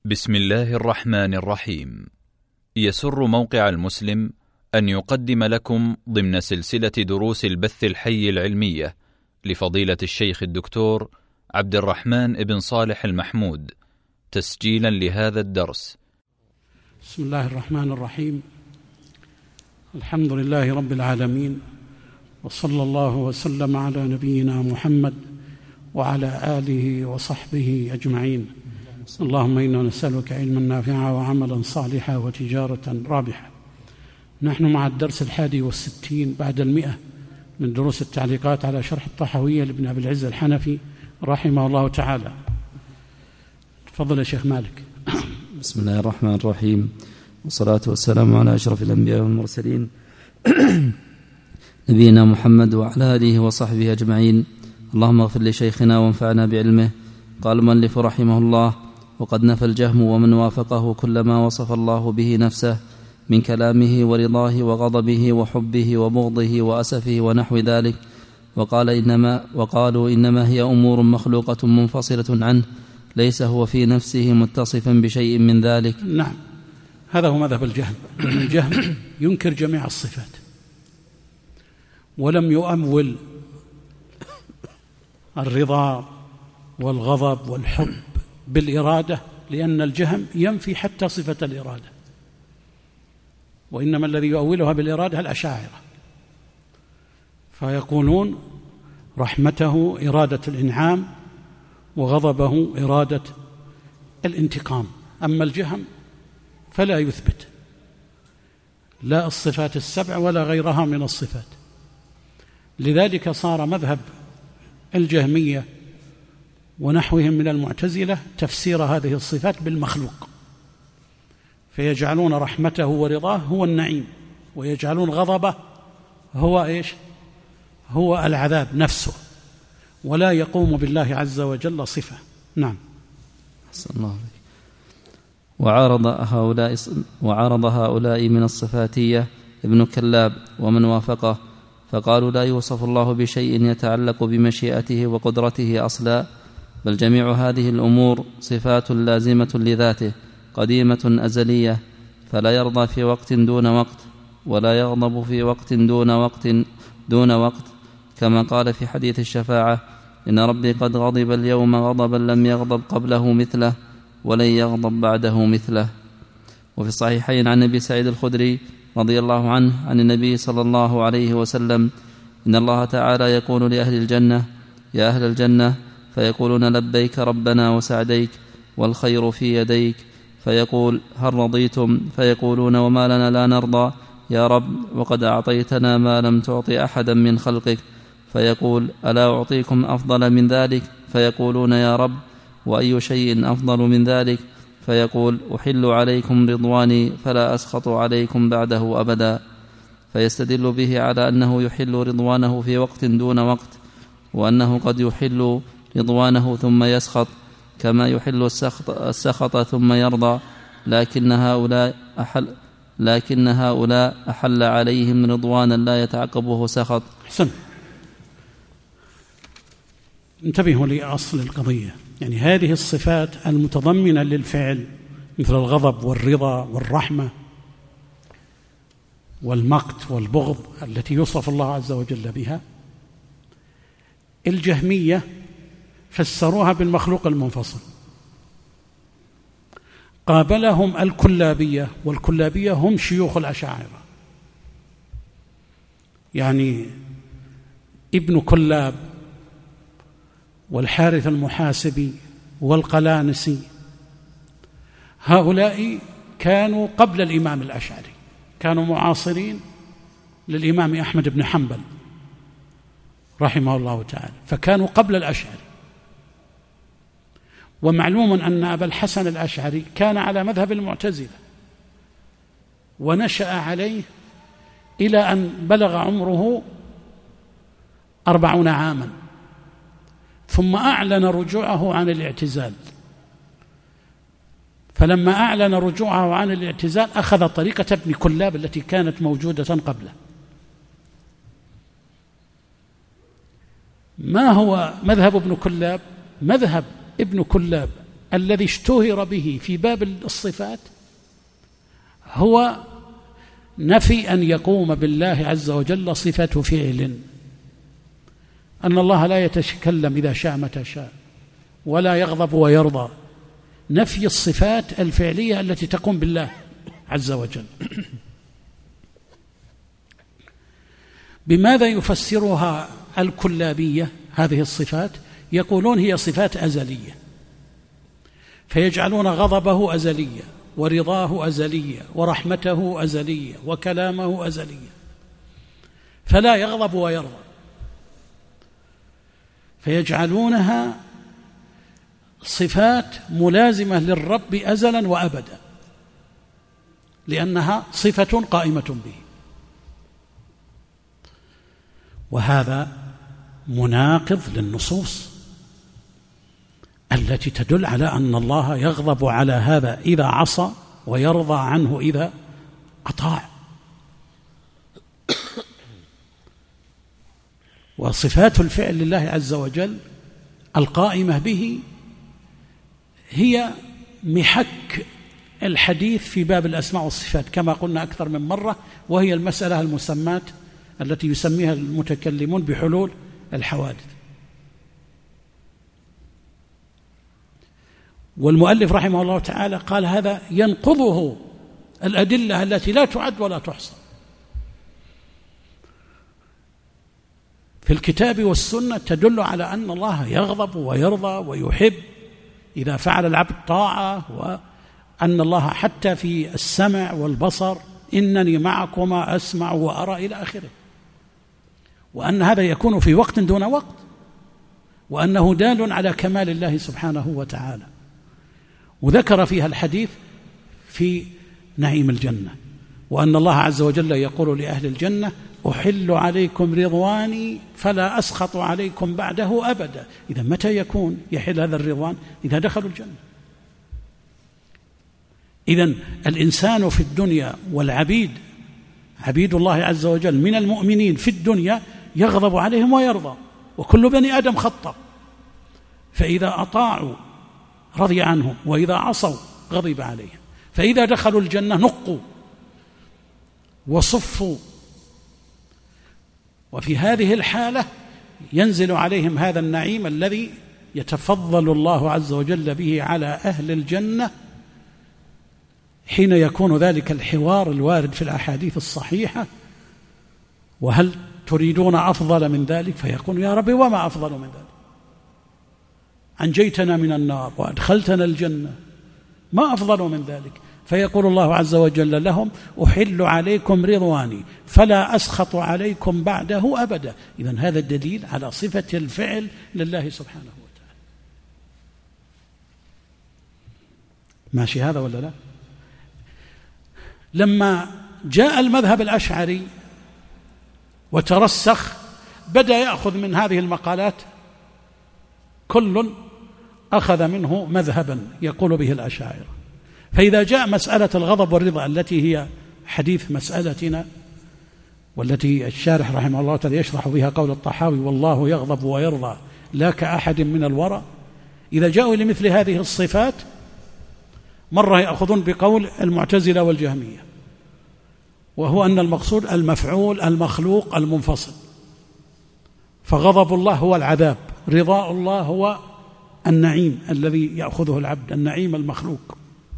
بسم الله الرحمن الرحيم. يسر موقع المسلم أن يقدم لكم ضمن سلسلة دروس البث الحي العلمية لفضيلة الشيخ الدكتور عبد الرحمن بن صالح المحمود تسجيلا لهذا الدرس. بسم الله الرحمن الرحيم. الحمد لله رب العالمين، وصلى الله وسلم على نبينا محمد وعلى آله وصحبه أجمعين. اللهم إنا نسألك علما نافعا وعملا صالحا وتجارة رابحة. نحن مع الدرس 61 بعد 100 من دروس التعليقات على شرح الطحاوية لابن أبي العز الحنفي رحمه الله تعالى. تفضل يا شيخ مالك. بسم الله الرحمن الرحيم، والصلاة والسلام على أشرف الأنبياء والمرسلين نبينا محمد وعلى آله وصحبه أجمعين. اللهم اغفر لشيخنا وانفعنا بعلمه. قال المؤلف رحمه الله: وقد نفى الجهم ومن وافقه كل ما وصف الله به نفسه من كلامه ورضاه وغضبه وحبه وبغضه وأسفه ونحو ذلك، وقالوا إنما هي أمور مخلوقة منفصلة عنه، ليس هو في نفسه متصفا بشيء من ذلك. نعم، هذا هو مذهب الجهم. الجهم ينكر جميع الصفات ولم يؤول الرضا والغضب والحب بالإرادة، لأن الجهم ينفي حتى صفة الإرادة، وإنما الذي يؤولها بالإرادة الأشاعرة، فيقولون رحمته إرادة الإنعام وغضبه إرادة الانتقام. أما الجهم فلا يثبت لا الصفات السبع ولا غيرها من الصفات. لذلك صار مذهب الجهمية ونحوهم من المعتزلة تفسير هذه الصفات بالمخلوق، فيجعلون رحمته ورضاه هو النعيم، ويجعلون غضبه هو إيش؟ هو العذاب نفسه، ولا يقوم بالله عز وجل صفة. نعم. أحسن الله عليك. وعارض هؤلاء من الصفاتية ابن كلاب ومن وافقه، فقالوا لا يوصف الله بشيء يتعلق بمشيئته وقدرته أصلا، بل جميع هذه الأمور صفات لازمة لذاته قديمة أزلية، فلا يرضى في وقت دون وقت، ولا يغضب في وقت دون وقت، كما قال في حديث الشفاعة: إن ربي قد غضب اليوم غضبا لم يغضب قبله مثله ولن يغضب بعده مثله. وفي الصحيحين عن أبي سعيد الخدري رضي الله عنه عن النبي صلى الله عليه وسلم: إن الله تعالى يقول لأهل الجنة: يا أهل الجنة، فيقولون لبيك ربنا وسعديك والخير في يديك، فيقول: هل رضيتم؟ فيقولون: وما لنا لا نرضى يا رب، وقد أعطيتنا ما لم تعطي أحدا من خلقك. فيقول: ألا أعطيكم أفضل من ذلك؟ فيقولون: يا رب، وأي شيء أفضل من ذلك؟ فيقول: أحل عليكم رضواني فلا أسخط عليكم بعده أبدا. فيستدل به على أنه يحل رضوانه في وقت دون وقت، وأنه قد يحل رضوانه ثم يسخط، كما يحل السخط ثم يرضى، لكن هؤلاء أحل عليهم رضوانا لا يتعقبه سخط. حسن، انتبهوا لأصل القضية. يعني هذه الصفات المتضمنة للفعل مثل الغضب والرضا والرحمة والمقت والبغض التي يوصف الله عز وجل بها، الجهمية فسروها بالمخلوق المنفصل، قابلهم الكلابية، والكلابية هم شيوخ الأشاعرة، يعني ابن كلاب والحارث المحاسبي والقلانسي، هؤلاء كانوا قبل الإمام الأشعري، كانوا معاصرين للإمام أحمد بن حنبل رحمه الله تعالى، فكانوا قبل الأشعري. ومعلوم أن أبا الحسن الأشعري كان على مذهب المعتزلة ونشأ عليه إلى أن بلغ عمره 40 عاما، ثم أعلن رجوعه عن الاعتزال. فلما أعلن رجوعه عن الاعتزال أخذ طريقة ابن كلاب التي كانت موجودة قبله. ما هو مذهب ابن كلاب؟ مذهب ابن كلاب الذي اشتهر به في باب الصفات هو نفي أن يقوم بالله عز وجل صفة فعل، أن الله لا يتكلم إذا شاء متى شاء ولا يغضب ويرضى، نفي الصفات الفعلية التي تقوم بالله عز وجل. بماذا يفسرها الكلابية هذه الصفات؟ يقولون هي صفات أزلية، فيجعلون غضبه أزلية ورضاه أزلية ورحمته أزلية وكلامه أزلية، فلا يغضب ويرضى، فيجعلونها صفات ملازمة للرب أزلا وأبدا، لأنها صفة قائمة به. وهذا مناقض للنصوص التي تدل على أن الله يغضب على هذا إذا عصى ويرضى عنه إذا أطاع. وصفات الفعل لله عز وجل القائمة به هي محك الحديث في باب الأسماء والصفات كما قلنا أكثر من مرة، وهي المسألة المسمات التي يسميها المتكلمون بحلول الحوادث. والمؤلف رحمه الله تعالى قال هذا ينقضه الأدلة التي لا تعد ولا تحصى في الكتاب والسنة تدل على أن الله يغضب ويرضى ويحب إذا فعل العبد طاعة، وأن الله حتى في السمع والبصر إنني معكما أسمع وأرى إلى آخره، وأن هذا يكون في وقت دون وقت، وأنه دال على كمال الله سبحانه وتعالى. وذكر فيها الحديث في نعيم الجنة، وأن الله عز وجل يقول لأهل الجنة أحل عليكم رضواني فلا أسخط عليكم بعده أبدا. إذا متى يكون يحل هذا الرضوان؟ إذا دخلوا الجنة. إذن الإنسان في الدنيا والعبيد عبيد الله عز وجل من المؤمنين في الدنيا يغضب عليهم ويرضى، وكل بني آدم خطأ، فإذا أطاعوا رضي عنهم وإذا عصوا غضب عليهم، فإذا دخلوا الجنة نقوا وصفوا، وفي هذه الحالة ينزل عليهم هذا النعيم الذي يتفضل الله عز وجل به على أهل الجنة حين يكون ذلك الحوار الوارد في الأحاديث الصحيحة: وهل تريدون أفضل من ذلك؟ فيقول يا رب وما أفضل من ذلك؟ أنجيتنا من النار وأدخلتنا الجنة، ما أفضل من ذلك؟ فيقول الله عز وجل لهم أحل عليكم رضواني فلا أسخط عليكم بعده أبدا. إذن هذا الدليل على صفة الفعل لله سبحانه وتعالى. ماشي هذا ولا لا؟ لما جاء المذهب الأشعري وترسخ بدأ يأخذ من هذه المقالات، كل أخذ منه مذهبا يقول به الأشاعرة. فإذا جاء مسألة الغضب والرضا التي هي حديث مسألتنا، والتي الشارح رحمه الله تعالى يشرح بها قول الطحاوي والله يغضب ويرضى لا كأحد من الورى، إذا جاءوا لمثل هذه الصفات مرة يأخذون بقول المعتزلة والجهمية، وهو أن المقصود المفعول المخلوق المنفصل، فغضب الله هو العذاب، رضاء الله هو النعيم الذي يأخذه العبد، النعيم المخلوق.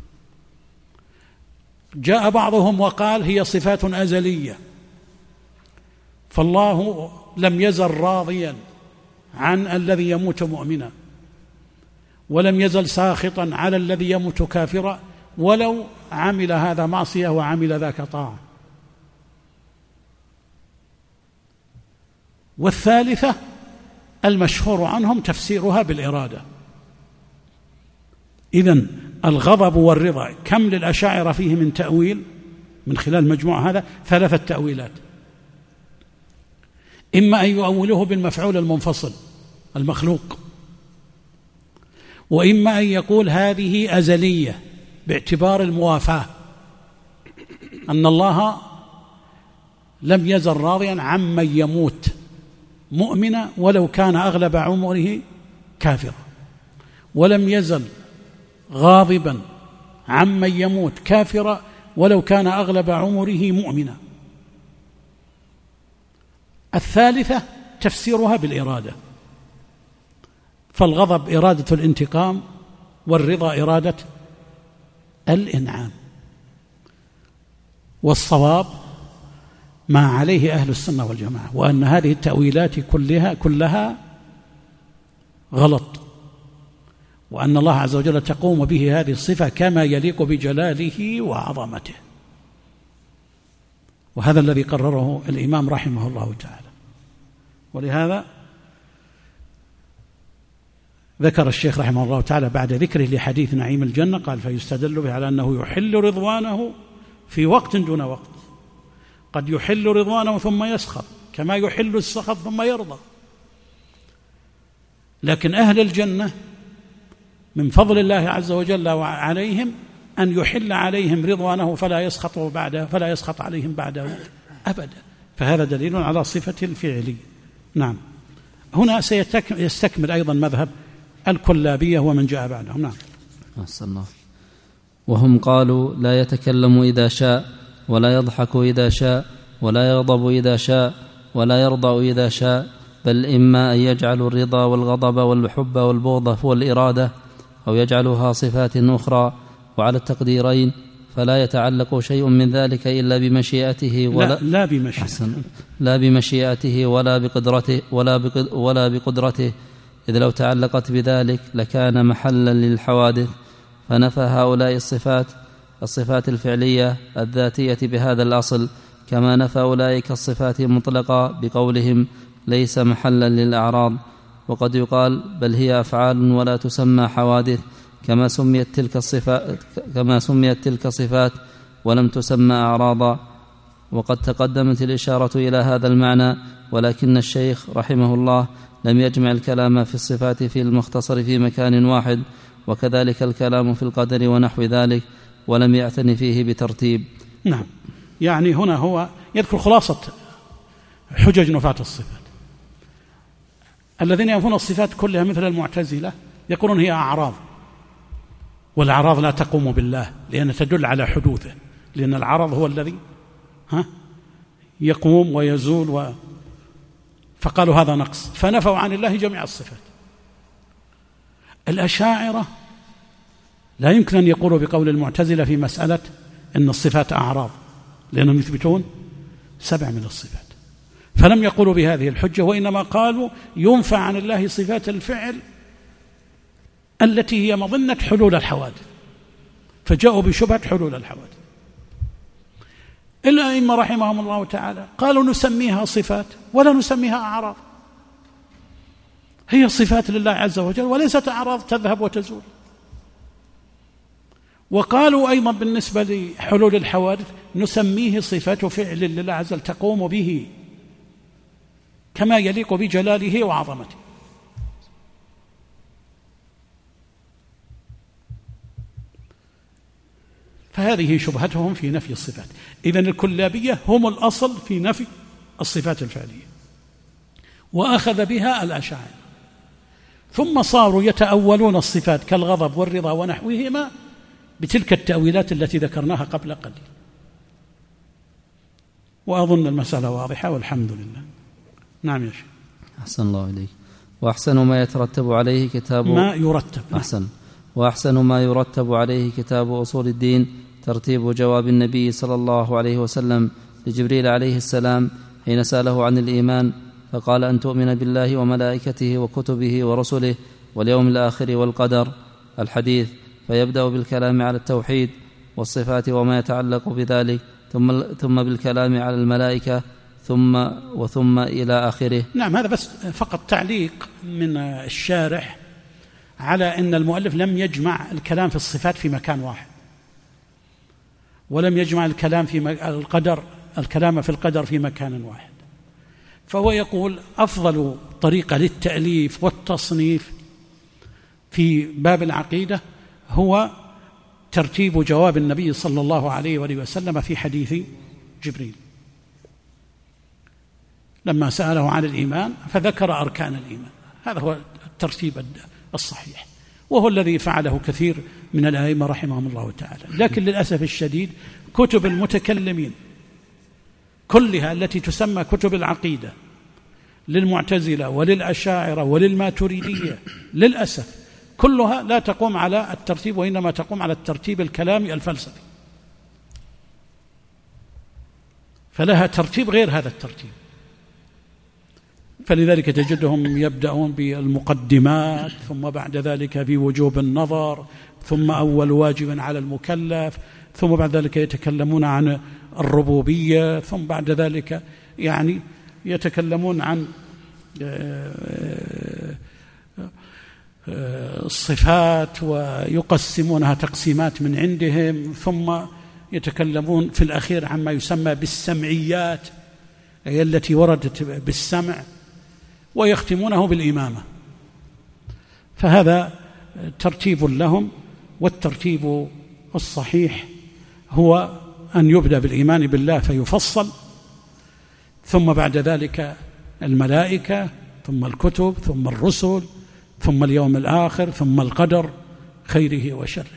جاء بعضهم وقال هي صفات أزلية، فالله لم يزل راضيا عن الذي يموت مؤمنا، ولم يزل ساخطا على الذي يموت كافرا ولو عمل هذا معصية وعمل ذاك طاعة. والثالثة المشهور عنهم تفسيرها بالإرادة. إذن الغضب والرضا كم للأشاعرة فيه من تأويل من خلال مجموع هذا؟ 3 تأويلات: إما أن يؤوله بالمفعول المنفصل المخلوق، وإما أن يقول هذه أزلية باعتبار الموافاة، أن الله لم يزل راضيا عمن يموت مؤمنا ولو كان أغلب عمره كافرا، ولم يزل غاضبا عمن يموت كافرا ولو كان أغلب عمره مؤمنا. الثالثة تفسيرها بالإرادة، فالغضب إرادة الانتقام، والرضا إرادة الإنعام. والصواب ما عليه أهل السنة والجماعة، وأن هذه التأويلات كلها غلط، وأن الله عز وجل تقوم به هذه الصفة كما يليق بجلاله وعظمته، وهذا الذي قرره الإمام رحمه الله تعالى. ولهذا ذكر الشيخ رحمه الله تعالى بعد ذكره لحديث نعيم الجنة قال: فيستدل به على أنه يحل رضوانه في وقت دون وقت، قد يحل رضوانه ثم يسخط، كما يحل السخط ثم يرضى. لكن أهل الجنة من فضل الله عز وجل عليهم أن يحل عليهم رضوانه فلا يسخط عليهم بعده أبدا، فهذا دليل على صفة الفعل. نعم. هنا سيستكمل أيضا مذهب الكلابية ومن جاء بعدهم. نعم. الله. وهم قالوا: لا يتكلم إذا شاء، ولا يضحك إذا شاء، ولا يغضب إذا شاء، ولا يرضى إذا شاء، بل إما أن يجعل الرضا والغضب والحب والبغض والإرادة، أو يجعلها صفات أخرى، وعلى التقديرين فلا يتعلق شيء من ذلك إلا بمشيئته لا بمشيئته ولا بقدرته، إذ لو تعلقت بذلك لكان محلا للحوادث. فنفى هؤلاء الصفات الفعلية الذاتية بهذا الأصل، كما نفى أولئك الصفات المطلقة بقولهم: ليس محلا للأعراض. وقد يقال: بل هي أفعال ولا تسمى حوادث، كما سميت تلك صفات ولم تسمى أعراضا. وقد تقدمت الإشارة إلى هذا المعنى، ولكن الشيخ رحمه الله لم يجمع الكلام في الصفات في المختصر في مكان واحد، وكذلك الكلام في القدر ونحو ذلك، ولم يعتني فيه بترتيب. نعم. يعني هنا هو يذكر خلاصة حجج نفاة الصفات. الذين ينفون الصفات كلها مثل المعتزلة يقولون هي أعراض، والأعراض لا تقوم بالله لأن تدل على حدوثه، لأن العرض هو الذي يقوم ويزول فقالوا هذا نقص، فنفوا عن الله جميع الصفات. الأشاعرة لا يمكن أن يقولوا بقول المعتزلة في مسألة أن الصفات أعراض، لأنهم يثبتون 7 من الصفات، فلم يقولوا بهذه الحجة، وإنما قالوا ينفع عن الله صفات الفعل التي هي مظنة حلول الحوادث، فجاءوا بشبهة حلول الحوادث. الأئمة رحمهم الله تعالى قالوا نسميها صفات ولا نسميها أعراض، هي صفات لله عز وجل وليست أعراض تذهب وتزول. وقالوا أيضا بالنسبة لحلول الحوادث نسميه صفة فعل لله عز وجل تقوم به كما يليق بجلاله وعظمته. فهذه شبهتهم في نفي الصفات. إذن الكلابية هم الأصل في نفي الصفات الفعلية، وأخذ بها الأشاعرة، ثم صاروا يتأولون الصفات كالغضب والرضا ونحوهما بتلك التأويلات التي ذكرناها قبل قليل. وأظن المسألة واضحة والحمد لله. نعم يا شيخ. أحسن الله إليك. وأحسن ما يترتب عليه كتاب وأحسن ما يرتب عليه كتاب أصول الدين ترتيب جواب النبي صلى الله عليه وسلم لجبريل عليه السلام حين سأله عن الإيمان، فقال: أن تؤمن بالله وملائكته وكتبه ورسله واليوم الآخر والقدر، الحديث. فيبدأ بالكلام على التوحيد والصفات وما يتعلق بذلك، ثم بالكلام على الملائكة، ثم إلى آخره. نعم. هذا بس فقط تعليق من الشارح على أن المؤلف لم يجمع الكلام في الصفات في مكان واحد، ولم يجمع الكلام الكلام في القدر في مكان واحد. فهو يقول أفضل طريقة للتأليف والتصنيف في باب العقيدة هو ترتيب جواب النبي صلى الله عليه وآله وسلم في حديث جبريل لما سأله عن الإيمان فذكر أركان الإيمان، هذا هو الترتيب الصحيح. وهو الذي فعله كثير من الأئمة رحمهم الله تعالى. لكن للأسف الشديد كتب المتكلمين كلها التي تسمى كتب العقيدة للمعتزلة وللأشاعرة وللماتريدية للأسف كلها لا تقوم على الترتيب، وإنما تقوم على الترتيب الكلامي الفلسفي، فلها ترتيب غير هذا الترتيب. فلذلك تجدهم يبدأون بالمقدمات، ثم بعد ذلك بوجوب النظر، ثم أول واجب على المكلف، ثم بعد ذلك يتكلمون عن الربوبية، ثم بعد ذلك يعني يتكلمون عن الصفات ويقسمونها تقسيمات من عندهم، ثم يتكلمون في الأخير عما يسمى بالسمعيات، أي التي وردت بالسمع، ويختمونه بالإمامة. فهذا ترتيب لهم، والترتيب الصحيح هو أن يبدأ بالإيمان بالله فيفصل، ثم بعد ذلك الملائكة، ثم الكتب، ثم الرسل، ثم اليوم الآخر، ثم القدر خيره وشره.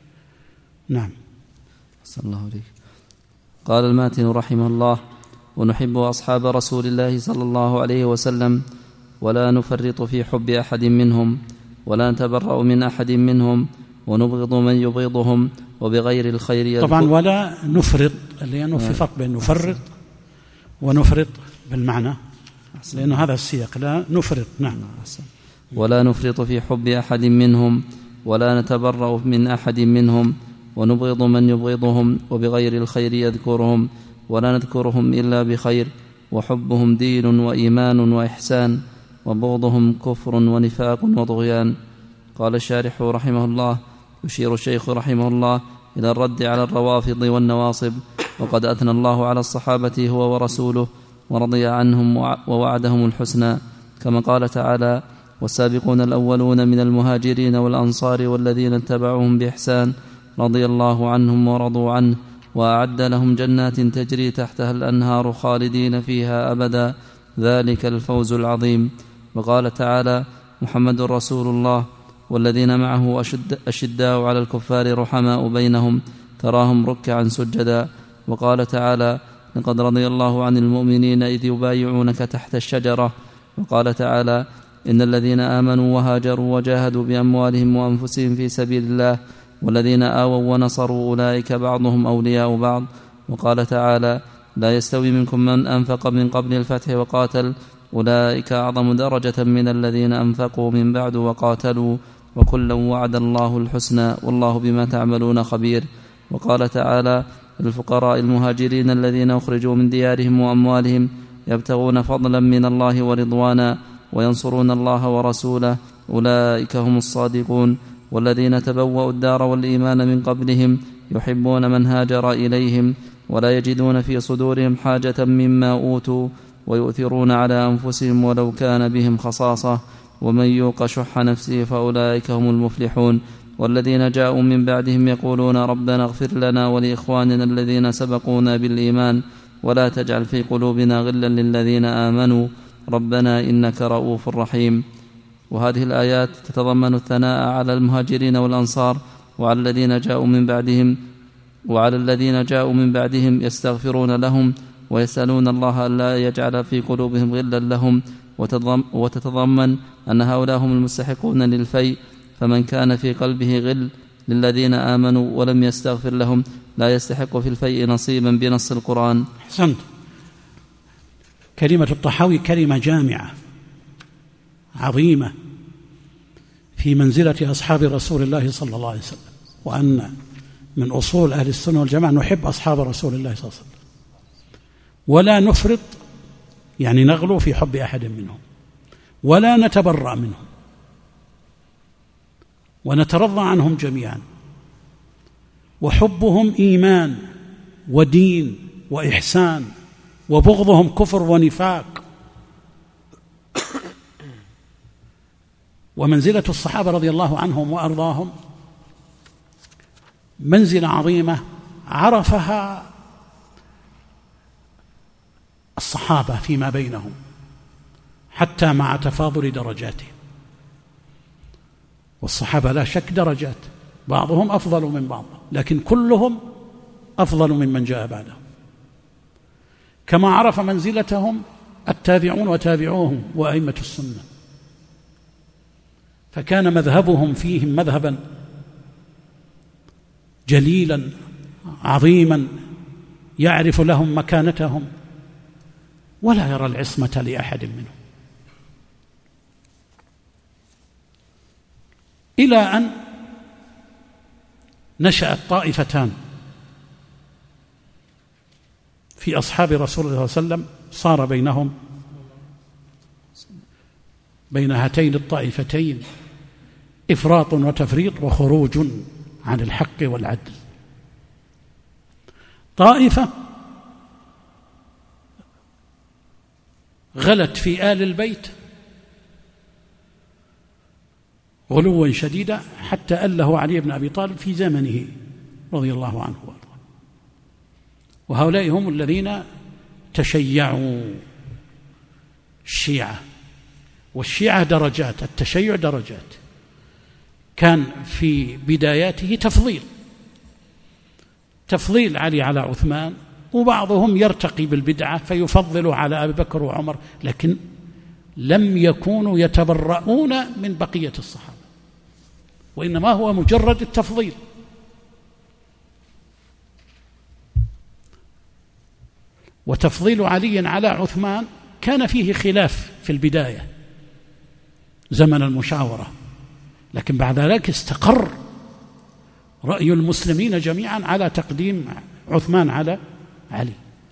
نعم. صلى الله عليه. قال الماتن رحمه الله: ونحب أصحاب رسول الله صلى الله عليه وسلم، ولا نفرط في حب أحد منهم، ولا نتبرأ من أحد منهم، ونبغض من يبغضهم، وبغير الخير طبعا ولا نفرط، لأنه في فرق بين نفرط ونفرط بالمعنى، لأنه هذا السياق، لا نفرط. نعم. ولا نفرط في حب أحد منهم، ولا نتبرأ من أحد منهم، ونبغض من يبغضهم، وبغير الخير يذكرهم، ولا نذكرهم إلا بخير، وحبهم دين وإيمان وإحسان، وبغضهم كفر ونفاق وطغيان. قال الشارح رحمه الله: يشير الشيخ رحمه الله إلى الرد على الروافض والنواصب، وقد أثنى الله على الصحابة هو ورسوله، ورضي عنهم ووعدهم الحسنى، كما قال تعالى: والسابقون الأولون من المهاجرين والأنصار والذين اتبعوهم بإحسان رضي الله عنهم ورضوا عنه، وأعد لهم جنات تجري تحتها الأنهار خالدين فيها أبدا، ذلك الفوز العظيم. وقال تعالى: محمد رسول الله والذين معه أشداء على الكفار رحماء بينهم تراهم ركعا سجدا. وقال تعالى: لقد رضي الله عن المؤمنين إذ يبايعونك تحت الشجرة. وقال تعالى: إن الذين آمنوا وهاجروا وجاهدوا بأموالهم وأنفسهم في سبيل الله والذين آووا ونصروا أولئك بعضهم أولياء بعض. وقال تعالى: لا يستوي منكم من أنفق من قبل الفتح وقاتل أولئك أعظم درجة من الذين أنفقوا من بعد وقاتلوا وكلا وعد الله الحسنى والله بما تعملون خبير. وقال تعالى: للفقراء المهاجرين الذين أخرجوا من ديارهم وأموالهم يبتغون فضلا من الله ورضوانا وينصرون الله ورسوله أولئك هم الصادقون. والذين تبوأوا الدار والإيمان من قبلهم يحبون من هاجر إليهم ولا يجدون في صدورهم حاجة مما أوتوا ويؤثرون على أنفسهم ولو كان بهم خصاصة ومن يوق شح نفسه فأولئك هم المفلحون. والذين جاءوا من بعدهم يقولون ربنا اغفر لنا ولإخواننا الذين سبقونا بالإيمان ولا تجعل في قلوبنا غلا للذين آمنوا ربنا إنك رؤوف رحيم. وهذه الآيات تتضمن الثناء على المهاجرين والأنصار وعلى الذين جاءوا من بعدهم يستغفرون لهم ويسألون الله ألا يجعل في قلوبهم غلا لهم، وتتضمن أن هؤلاء هم المستحقون للفيء، فمن كان في قلبه غل للذين آمنوا ولم يستغفر لهم لا يستحق في الفيء نصيبا بنص القرآن. أحسنت. كلمة الطحاوي كلمة جامعة عظيمة في منزلة أصحاب رسول الله صلى الله عليه وسلم، وأن من أصول أهل السنة والجماعة نحب أصحاب رسول الله صلى الله عليه وسلم ولا نفرط، يعني نغلو في حب أحد منهم، ولا نتبرأ منهم، ونترضى عنهم جميعا. وحبهم إيمان ودين وإحسان، وبغضهم كفر ونفاق. ومنزلة الصحابة رضي الله عنهم وأرضاهم منزلة عظيمة عرفها الصحابة فيما بينهم حتى مع تفاضل درجاتهم. والصحابة لا شك درجات، بعضهم أفضل من بعض، لكن كلهم أفضل ممن جاء بعدهم، كما عرف منزلتهم التابعون وتابعوهم وأئمة السنة، فكان مذهبهم فيهم مذهبا جليلا عظيما يعرف لهم مكانتهم ولا يرى العصمة لأحد منهم، إلى أن نشأت طائفتان في أصحاب رسول الله صلى الله عليه وسلم، صار بينهم بين هاتين الطائفتين إفراط وتفريط وخروج عن الحق والعدل. طائفة غلت في آل البيت غلوا شديدا حتى أله علي بن أبي طالب في زمنه رضي الله عنه وارضاه، وهؤلاء هم الذين تشيعوا الشيعة، والشيعة درجات، التشيع درجات، كان في بداياته تفضيل علي على عثمان، وبعضهم يرتقي بالبدعة فيفضل على أبي بكر وعمر، لكن لم يكونوا يتبرؤون من بقية الصحابة، وإنما هو مجرد التفضيل. وتفضيل علي على عثمان كان فيه خلاف في البداية زمن المشاورة، لكن بعد ذلك استقر رأي المسلمين جميعا على تقديم عثمان على علي.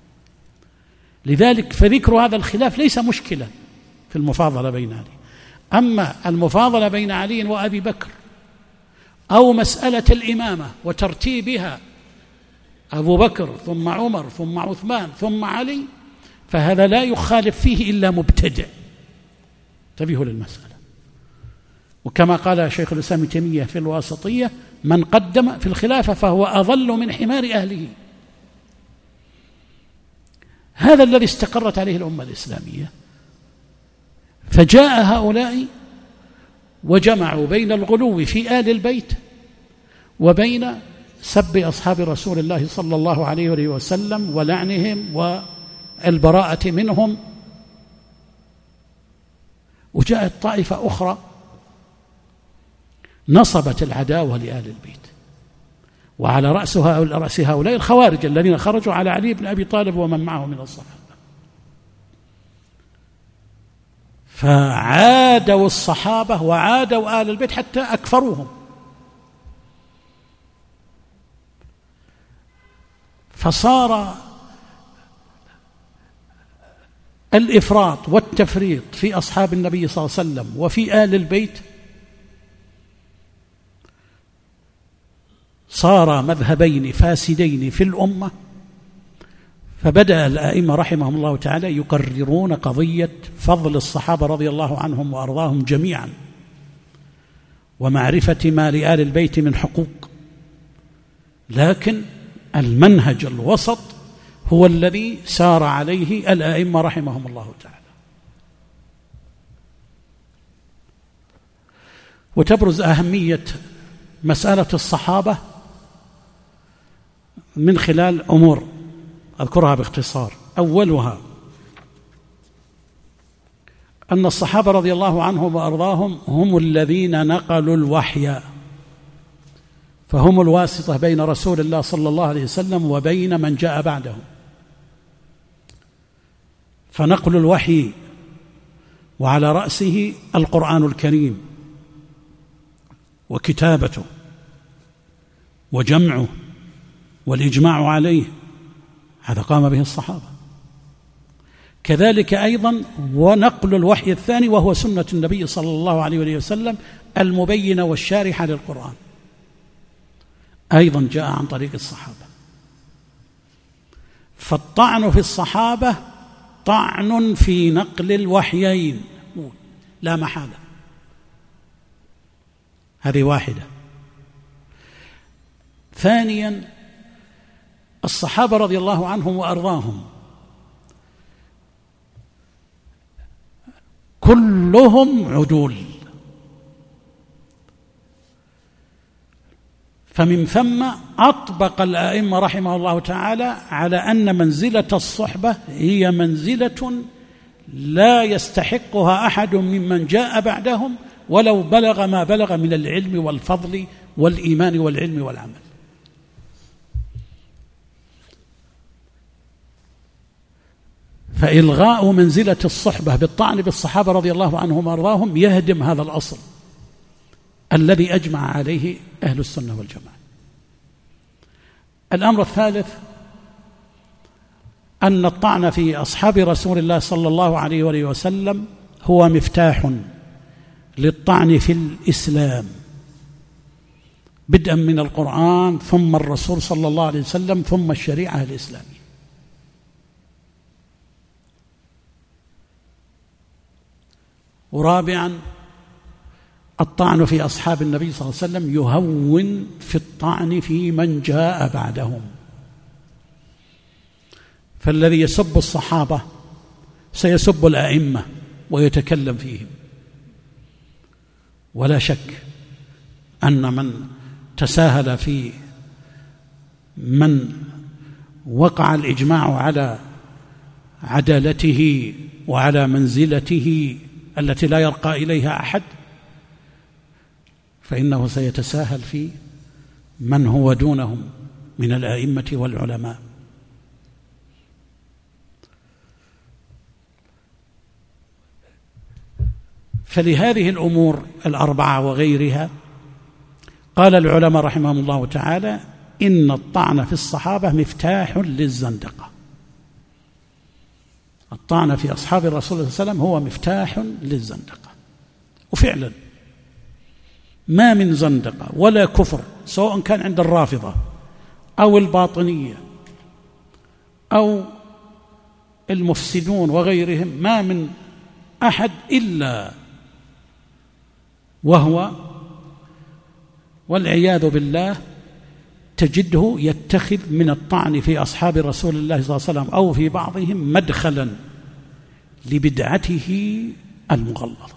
لذلك فذكر هذا الخلاف ليس مشكلا في المفاضلة بين علي، أما المفاضلة بين علي وأبي بكر أو مسألة الإمامة وترتيبها أبو بكر ثم عمر ثم عثمان ثم علي، فهذا لا يخالف فيه إلا مبتدع. انتبهوا للمسألة. وكما قال شيخ الإسلام ابن تيمية في الواسطية: من قدم في الخلافة فهو أضل من حمار أهله. هذا الذي استقرت عليه الأمة الإسلامية، فجاء هؤلاء وجمعوا بين الغلو في آل البيت وبين سب أصحاب رسول الله صلى الله عليه وآله وسلم ولعنهم والبراءة منهم. وجاءت طائفة أخرى نصبت العداوة لآل البيت، وعلى رأس هؤلاء الخوارج الذين خرجوا على علي بن أبي طالب ومن معه من الصحابة، فعادوا الصحابة وعادوا آل البيت حتى أكفروهم. فصار الإفراط والتفريط في أصحاب النبي صلى الله عليه وسلم وفي آل البيت صار مذهبين فاسدين في الأمة، فبدأ الآئمة رحمهم الله تعالى يقررون قضية فضل الصحابة رضي الله عنهم وأرضاهم جميعا، ومعرفة ما لآل البيت من حقوق، لكن المنهج الوسط هو الذي سار عليه الآئمة رحمهم الله تعالى. وتبرز أهمية مسألة الصحابة من خلال أمور أذكرها باختصار. أولها أن الصحابة رضي الله عنهم وأرضاهم هم الذين نقلوا الوحي، فهم الواسطة بين رسول الله صلى الله عليه وسلم وبين من جاء بعدهم. فنقل الوحي وعلى رأسه القرآن الكريم وكتابته وجمعه والإجماع عليه، هذا قام به الصحابة. كذلك أيضا ونقل الوحي الثاني وهو سنة النبي صلى الله عليه وسلم المبينة والشارحة للقرآن، أيضا جاء عن طريق الصحابة. فالطعن في الصحابة طعن في نقل الوحيين لا محالة، هذه واحدة. ثانيا الصحابة رضي الله عنهم وأرضاهم كلهم عدول، فمن ثم أطبق الآئمة رحمه الله تعالى على أن منزلة الصحبة هي منزلة لا يستحقها أحد ممن جاء بعدهم ولو بلغ ما بلغ من العلم والفضل والإيمان والعلم والعمل. فإلغاء منزلة الصحبة بالطعن بالصحابة رضي الله عنهم وأرضاهم يهدم هذا الأصل الذي أجمع عليه أهل السنة والجماعة. الأمر الثالث أن الطعن في أصحاب رسول الله صلى الله عليه وآله وسلم هو مفتاح للطعن في الإسلام، بدءا من القرآن ثم الرسول صلى الله عليه وسلم ثم الشريعة الإسلامية. ورابعا الطعن في أصحاب النبي صلى الله عليه وسلم يهون في الطعن في من جاء بعدهم، فالذي يسب الصحابة سيسب الأئمة ويتكلم فيهم، ولا شك أن من تساهل في من وقع الإجماع على عدالته وعلى منزلته التي لا يرقى إليها أحد فإنه سيتساهل في من هو دونهم من الأئمة والعلماء. فلهذه الأمور الأربعة وغيرها قال العلماء رحمهم الله تعالى إن الطعن في الصحابة مفتاح للزندقة. الطعن في أصحاب الرسول صلى الله عليه وسلم هو مفتاح للزندقة. وفعلا ما من زندقة ولا كفر سواء كان عند الرافضة أو الباطنية أو المفسدون وغيرهم، ما من أحد إلا وهو والعياذ بالله تجده يتخذ من الطعن في أصحاب رسول الله صلى الله عليه وسلم أو في بعضهم مدخلا لبدعته المغلظة،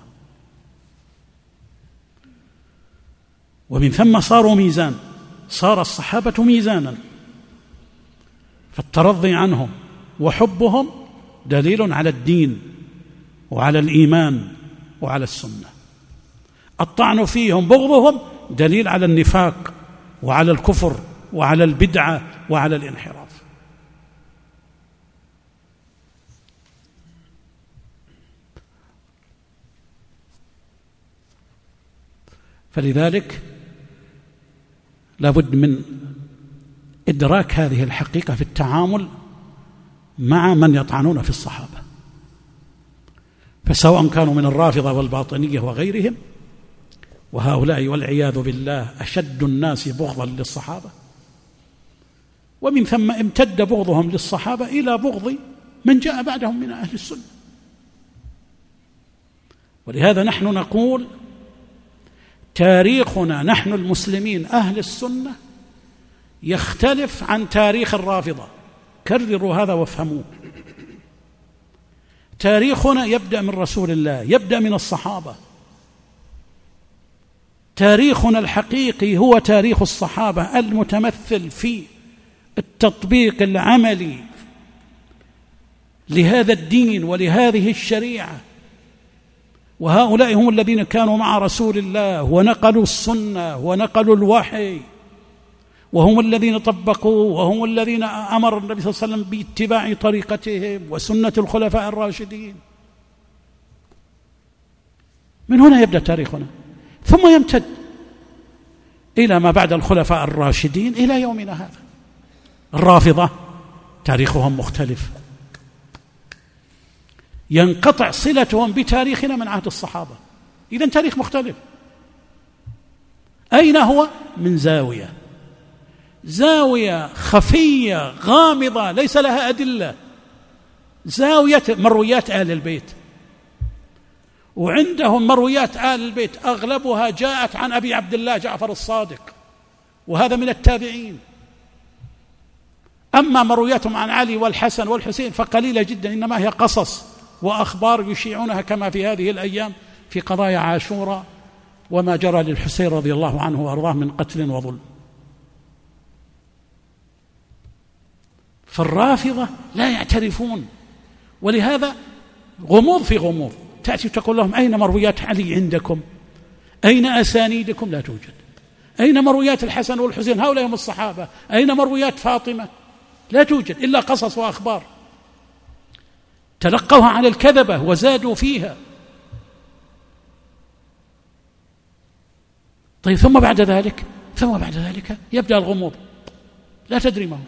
ومن ثم صاروا ميزان، صار الصحابة ميزانا، فالترضي عنهم وحبهم دليل على الدين وعلى الإيمان وعلى السنة، الطعن فيهم بغضهم دليل على النفاق وعلى الكفر وعلى البدعة وعلى الانحراف. فلذلك لابد من إدراك هذه الحقيقة في التعامل مع من يطعنون في الصحابة، فسواء كانوا من الرافضة والباطنية وغيرهم، وهؤلاء والعياذ بالله أشد الناس بغضا للصحابة، ومن ثم امتد بغضهم للصحابة إلى بغض من جاء بعدهم من أهل السنة. ولهذا نحن نقول تاريخنا نحن المسلمين أهل السنة يختلف عن تاريخ الرافضة، كرروا هذا وافهموه. تاريخنا يبدأ من رسول الله، يبدأ من الصحابة. تاريخنا الحقيقي هو تاريخ الصحابة المتمثل في التطبيق العملي لهذا الدين ولهذه الشريعة، وهؤلاء هم الذين كانوا مع رسول الله ونقلوا السنة ونقلوا الوحي، وهم الذين طبقوا، وهم الذين أمر النبي صلى الله عليه وسلم باتباع طريقتهم وسنة الخلفاء الراشدين. من هنا يبدأ تاريخنا، ثم يمتد إلى ما بعد الخلفاء الراشدين إلى يومنا هذا. الرافضة تاريخهم مختلف، ينقطع صلتهم بتاريخنا من عهد الصحابة، إذن تاريخ مختلف. أين هو؟ من زاوية خفية غامضة ليس لها أدلة، زاوية مرويات آل البيت، وعندهم مرويات آل البيت أغلبها جاءت عن أبي عبد الله جعفر الصادق، وهذا من التابعين. أما مروياتهم عن علي والحسن والحسين فقليلة جدا، إنما هي قصص وأخبار يشيعونها كما في هذه الأيام في قضايا عاشوراء وما جرى للحسين رضي الله عنه وأرضاه من قتل وظلم. فالرافضة لا يعترفون، ولهذا غموض في غموض. تأتي تقول لهم أين مرويات علي عندكم؟ أين أسانيدكم؟ لا توجد. أين مرويات الحسن والحسين؟ هؤلاء هم الصحابة. أين مرويات فاطمة؟ لا توجد إلا قصص وأخبار تلقوها على الكذبة وزادوا فيها. طيب ثم بعد ذلك يبدأ الغموض، لا تدري ما هو.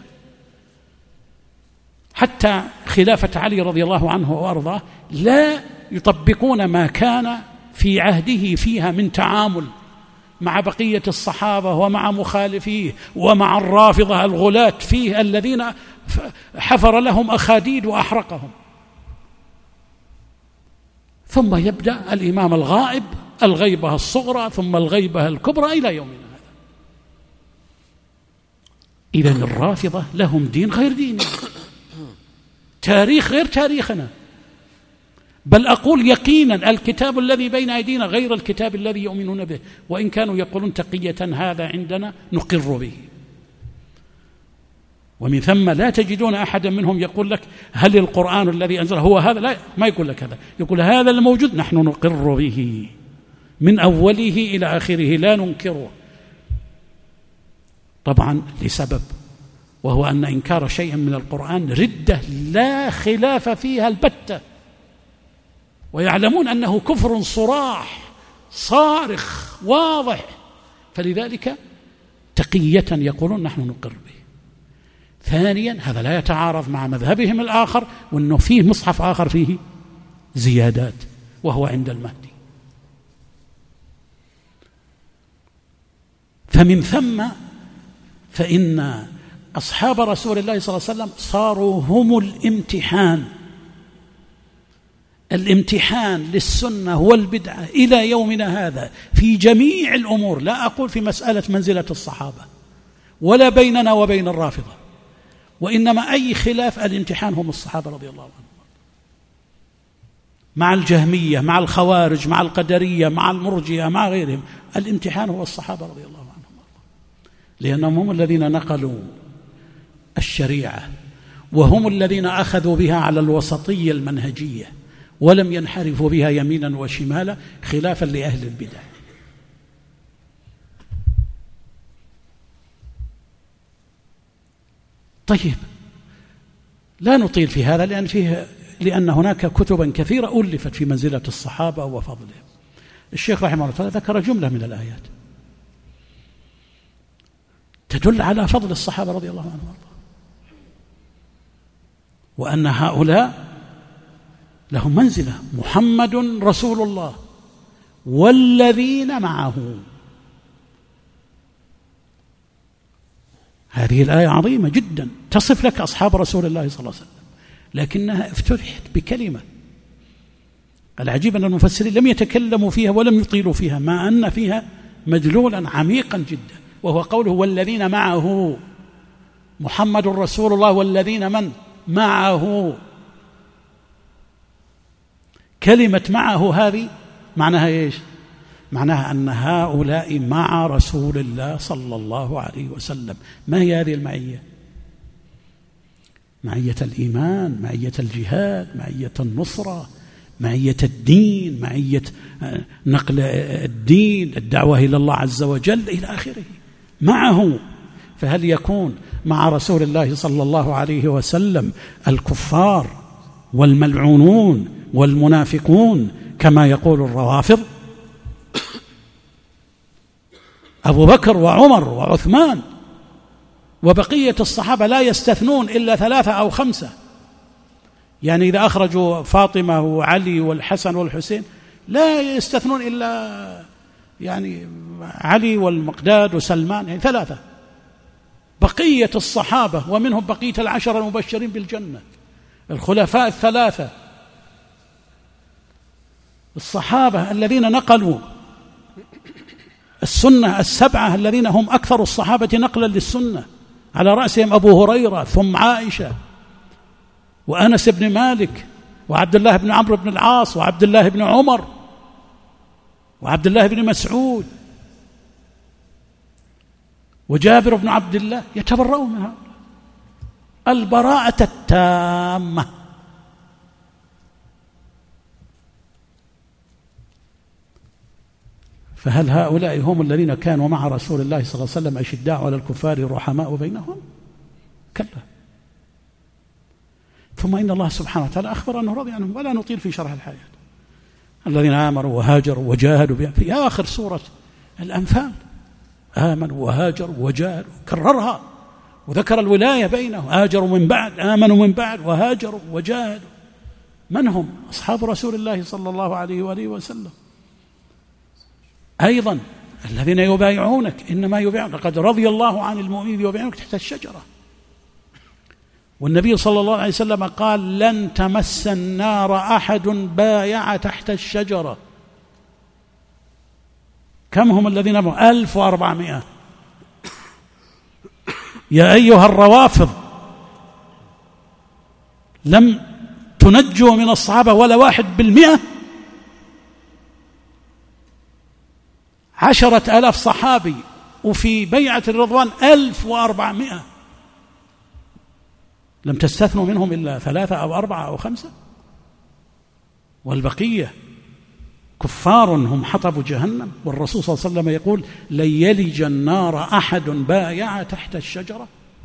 حتى خلافة علي رضي الله عنه وأرضاه لا يطبقون ما كان في عهده فيها من تعامل مع بقية الصحابة ومع مخالفيه ومع الرافضة الغلاة فيه الذين حفر لهم أخاديد وأحرقهم. ثم يبدأ الإمام الغائب الغيبة الصغرى ثم الغيبة الكبرى إلى يومنا هذا. إذن الرافضة لهم دين غير ديننا، تاريخ غير تاريخنا، بل أقول يقينا الكتاب الذي بين أيدينا غير الكتاب الذي يؤمنون به، وإن كانوا يقولون تقية هذا عندنا نقر به. ومن ثم لا تجدون أحدا منهم يقول لك هل القرآن الذي أنزله هو هذا؟ لا، ما يقول لك هذا، يقول هذا الموجود نحن نقر به من أوله إلى آخره لا ننكره. طبعا لسبب، وهو أن إنكار شيء من القرآن ردة لا خلاف فيها البتة، ويعلمون أنه كفر صراح صارخ واضح، فلذلك تقية يقولون نحن نقر به. ثانيا هذا لا يتعارض مع مذهبهم الآخر، وأنه فيه مصحف آخر فيه زيادات وهو عند المهدي. فمن ثم فإن أصحاب رسول الله صلى الله عليه وسلم صاروا هم الامتحان للسنة والبدعة إلى يومنا هذا في جميع الأمور، لا أقول في مسألة منزلة الصحابة ولا بيننا وبين الرافضة، وإنما أي خلاف الامتحان هم الصحابة رضي الله عنهم، مع الجهمية مع الخوارج مع القدرية مع المرجئة مع غيرهم، الامتحان هو الصحابة رضي الله عنهم، لأنهم هم الذين نقلوا الشريعة، وهم الذين أخذوا بها على الوسطية المنهجية ولم ينحرفوا بها يمينا وشمالا خلافا لأهل البدع. طيب لا نطيل في هذا لأن هناك كتبا كثيرة ألفت في منزلة الصحابة وفضلهم. الشيخ رحمه الله تعالى ذكر جملة من الآيات تدل على فضل الصحابة رضي الله عنهم وأن هؤلاء لهم منزلة. محمد رسول الله والذين معه، هذه الآية عظيمة جدا تصف لك أصحاب رسول الله صلى الله عليه وسلم، لكنها افتتحت بكلمة. العجيب أن المفسرين لم يتكلموا فيها ولم يطيلوا فيها، مع أن فيها مدلولا عميقا جدا، وهو قوله والذين معه، محمد رسول الله والذين من معه. كلمة معه هذه معناها إيش؟ معناها أن هؤلاء مع رسول الله صلى الله عليه وسلم. ما هي هذه المعية؟ معية الإيمان، معية الجهاد، معية النصرة، معية الدين، معية نقل الدين، الدعوة إلى الله عز وجل إلى آخره. معه. فهل يكون مع رسول الله صلى الله عليه وسلم الكفار والملعونون والمنافقون كما يقول الروافض؟ أبو بكر وعمر وعثمان وبقية الصحابة لا يستثنون إلا 3 أو 5، يعني إذا أخرجوا فاطمة وعلي والحسن والحسين لا يستثنون إلا يعني علي والمقداد وسلمان، يعني 3. بقية الصحابة ومنهم بقية 10 المبشرين بالجنة، الخلفاء 3، الصحابة الذين نقلوا السنة 7 الذين هم أكثر الصحابة نقلا للسنة، على رأسهم أبو هريرة ثم عائشة وأنس بن مالك وعبد الله بن عمرو بن العاص وعبد الله بن عمر وعبد الله بن مسعود وجابر بن عبد الله، يتبرؤون من هؤلاء. البراءة التامة. فهل هؤلاء هم الذين كانوا مع رسول الله صلى الله عليه وسلم أشداء على الكفار رحماء بينهم؟ كلا. ثم إن الله سبحانه وتعالى أخبر أنه رضي عنهم، ولا نطيل في شرح الحياة. الذين آمنوا وهاجروا وجاهدوا في آخر سورة الأنفال، آمنوا وهاجروا وجاهدوا، كررها وذكر الولاية بينهم، هاجروا من بعد، آمنوا من بعد، وهاجروا وجاهدوا. من هم؟ أصحاب رسول الله صلى الله عليه وآله وسلم. أيضا الذين يبايعونك إنما يبايعونك، لقد رضي الله عن المؤمنين يبايعونك تحت الشجرة. والنبي صلى الله عليه وسلم قال: لن تمس النار أحد بايع تحت الشجرة. كم هم الذين 1400. يا أيها الروافض، لم تنجوا من الصحابة ولا 1%. 10,000 صحابي، وفي بيعة الرضوان 1400، لم تستثنوا منهم إلا 3 أو 4 أو 5، والبقية كفار هم حطب جهنم. والرسول صلى الله عليه وسلم يقول: لن يلج النار أحد بايع تحت الشجرة.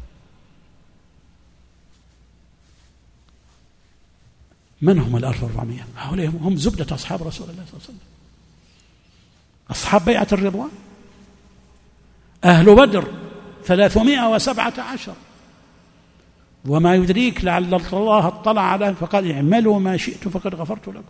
من هم 1400؟ هؤلاء هم زبدة أصحاب رسول الله صلى الله عليه وسلم، أصحاب بيعة الرضوان. أهل بدر 317. وما يدريك لعل الله اطلع عليهم فقال: اعملوا ما شئتم فقد غفرت لكم.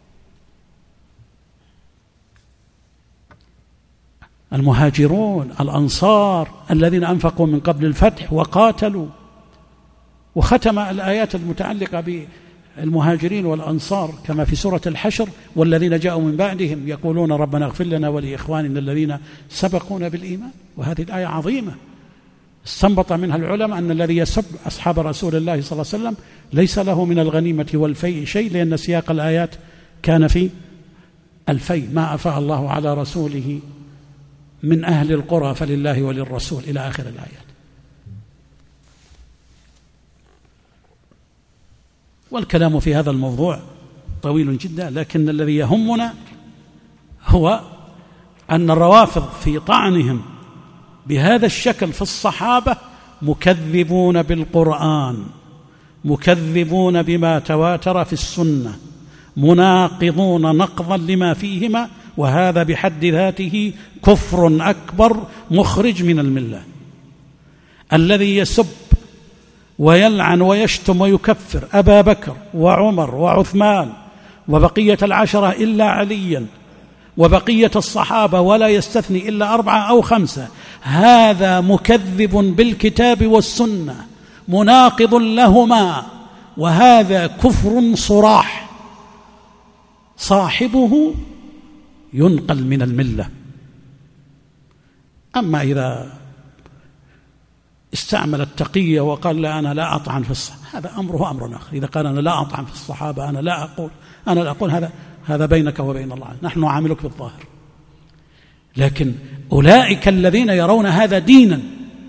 المهاجرون الأنصار الذين أنفقوا من قبل الفتح وقاتلوا. وختم الآيات المتعلقة بالمهاجرين والأنصار كما في سورة الحشر: والذين جاءوا من بعدهم يقولون ربنا اغفر لنا ولإخواننا الذين سبقونا بالإيمان. وهذه الآية عظيمة استنبط منها العلماء أن الذي يسب أصحاب رسول الله صلى الله عليه وسلم ليس له من الغنيمة والفيء شيء، لأن سياق الآيات كان في الفيء، ما أفاء الله على رسوله من أهل القرى فلله وللرسول إلى آخر الآيات. والكلام في هذا الموضوع طويل جدا، لكن الذي يهمنا هو أن الروافض في طعنهم بهذا الشكل في الصحابة مكذبون بالقرآن، مكذبون بما تواتر في السنة، مناقضون نقضا لما فيهما، وهذا بحد ذاته كفر أكبر مخرج من الملة. الذي يسب ويلعن ويشتم ويكفر أبا بكر وعمر وعثمان وبقية 10 إلا عليا وبقية الصحابة ولا يستثني إلا 4 أو 5، هذا مكذب بالكتاب والسنة مناقض لهما، وهذا كفر صراح صاحبه ينقل من الملة. أما إذا استعمل التقية وقال: لا أنا لا أطعن في الصحابة، هذا أمره أمر آخر. إذا قال: أنا لا أطعن في الصحابة، أنا لا أقول، هذا بينك وبين الله، نحن نعاملك بالظاهر. لكن أولئك الذين يرون هذا دينا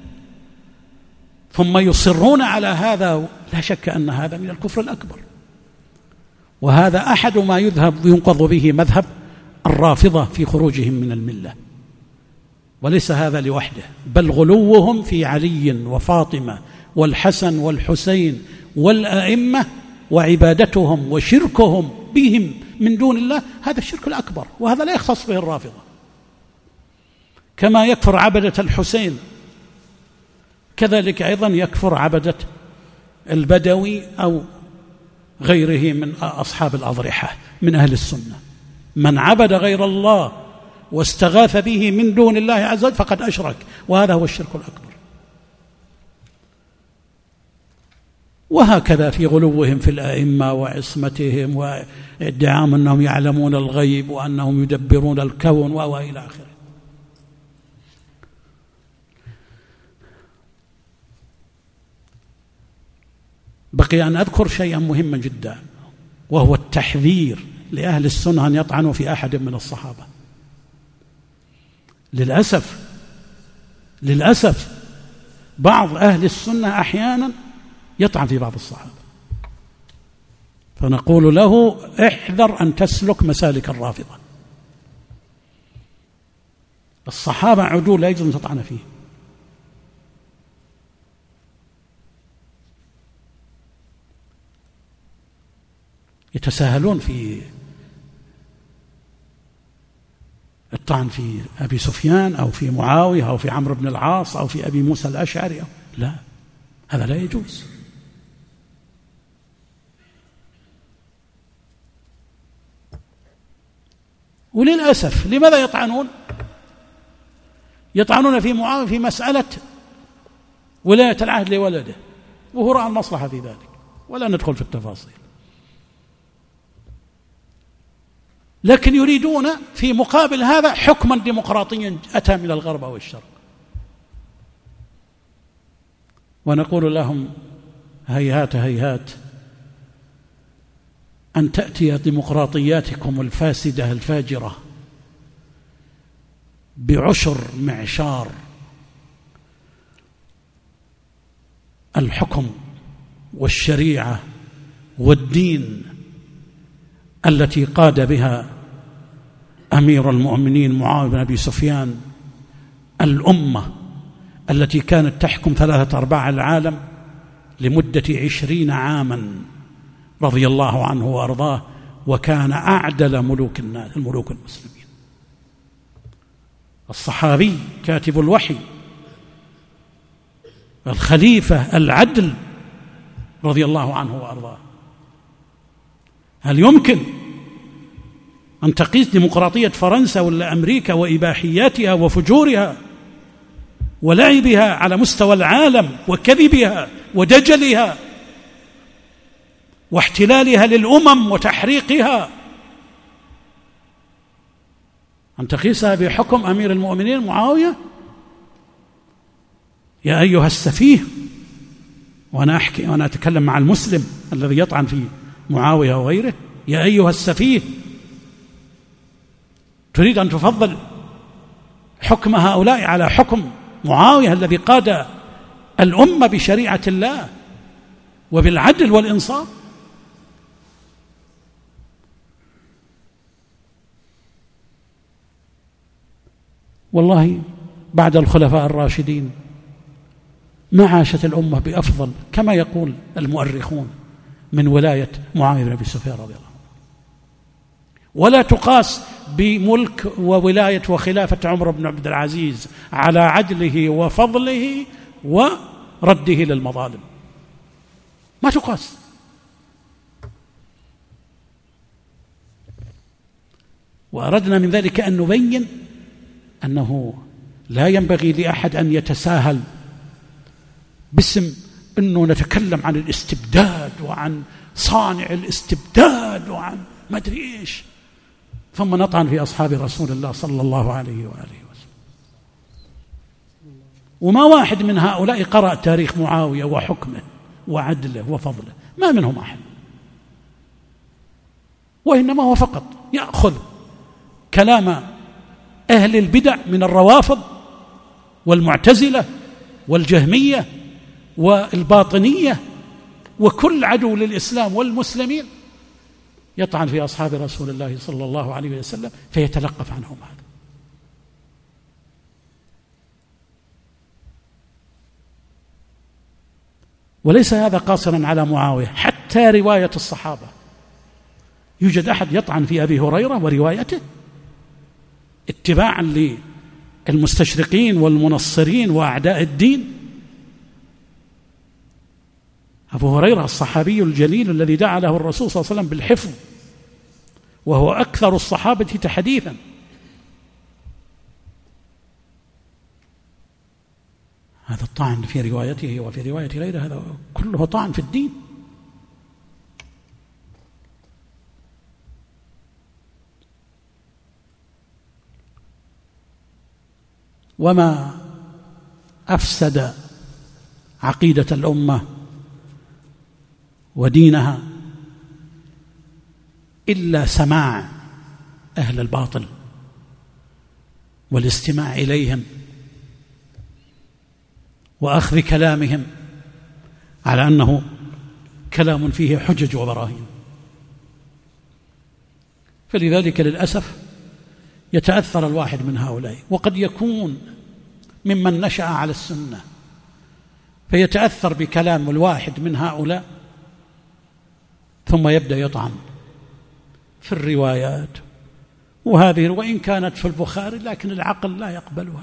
ثم يصرون على هذا، لا شك أن هذا من الكفر الأكبر. وهذا أحد ما ينقض به مذهب الرافضة في خروجهم من الملة. وليس هذا لوحده، بل غلوهم في علي وفاطمة والحسن والحسين والأئمة وعبادتهم وشركهم بهم من دون الله، هذا الشرك الأكبر، وهذا لا يختص به الرافضة. كما يكفر عبدة الحسين، كذلك أيضا يكفر عبدة البدوي أو غيره من أصحاب الأضرحة من أهل السنة. من عبد غير الله واستغاث به من دون الله عز وجل فقد أشرك، وهذا هو الشرك الأكبر. وهكذا في غلوهم في الأئمة وعصمتهم وادعاء أنهم يعلمون الغيب وأنهم يدبرون الكون وإلى آخره. بقي أن أذكر شيئا مهما جدا، وهو التحذير لأهل السنة أن يطعنوا في أحد من الصحابة. للأسف بعض أهل السنة أحيانا يطعن في بعض الصحابة، فنقول له احذر أن تسلك مسالك الرافضة. الصحابة عدول لا يجوز أن تطعن فيه. يتساهلون في الطعن في أبي سفيان أو في معاوية أو في عمرو بن العاص أو في أبي موسى الأشعري، لا، هذا لا يجوز. وللأسف لماذا يطعنون؟ يطعنون في معاوية في مسألة ولاية العهد لولده، وهو رأى المصلحة في ذلك، ولا ندخل في التفاصيل. لكن يريدون في مقابل هذا حكما ديمقراطيا أتى من الغرب أو الشرق، ونقول لهم هيهات هيهات أن تأتي ديمقراطياتكم الفاسدة الفاجرة بعشر معشار الحكم والشريعة والدين التي قاد بها أمير المؤمنين معاوية بن أبي سفيان الأمة التي كانت تحكم 3/4 العالم لمدة 20 عاما رضي الله عنه وأرضاه، وكان أعدل ملوك الناس الملوك المسلمين. الصحابي كاتب الوحي الخليفة العدل رضي الله عنه وأرضاه. هل يمكن أن تقيس ديمقراطية فرنسا ولا أمريكا وإباحياتها وفجورها ولعبها على مستوى العالم وكذبها ودجلها واحتلالها للأمم وتحريقها، أن تقيسها بحكم أمير المؤمنين معاوية؟ يا أيها السفيه، وأنا أتكلم مع المسلم الذي يطعن في معاوية وغيره، يا أيها السفيه، تريد أن تفضل حكم هؤلاء على حكم معاوية الذي قاد الأمة بشريعة الله وبالعدل والإنصاف؟ والله بعد الخلفاء الراشدين ما عاشت الأمة بأفضل كما يقول المؤرخون من ولاية معاوية بن أبي سفيان رضي الله عنه، ولا تقاس بملك وولاية وخلافة عمر بن عبد العزيز على عدله وفضله ورده للمظالم، ما تقاس. وأردنا من ذلك أن نبين أنه لا ينبغي لأحد أن يتساهل باسم أنه نتكلم عن الاستبداد وعن صانع الاستبداد وعن ما أدري إيش، ثم نطعن في أصحاب رسول الله صلى الله عليه وآله وسلم. وما واحد من هؤلاء قرأ تاريخ معاوية وحكمه وعدله وفضله، ما منهم أحد، وإنما هو فقط يأخذ كلام أهل البدع من الروافض والمعتزلة والجهمية والباطنية وكل عدو للإسلام والمسلمين، يطعن في أصحاب رسول الله صلى الله عليه وسلم فيتلقف عنهم هذا. وليس هذا قاصرا على معاوية، حتى رواية الصحابة يوجد أحد يطعن في أبي هريرة وروايته اتباعا للمستشرقين والمنصرين وأعداء الدين؟ أبو هريرة الصحابي الجليل الذي دعا له الرسول صلى الله عليه وسلم بالحفظ، وهو أكثر الصحابة تحديثا، هذا الطعن في روايته وفي رواية غيره هذا كله طعن في الدين. وما أفسد عقيدة الأمة ودينها إلا سماع أهل الباطل والاستماع إليهم وأخذ كلامهم على أنه كلام فيه حجج وبراهين. فلذلك للأسف يتأثر الواحد من هؤلاء، وقد يكون ممن نشأ على السنة فيتأثر بكلام الواحد من هؤلاء، ثم يبدأ يطعن في الروايات، وهذه وإن كانت في البخاري لكن العقل لا يقبلها،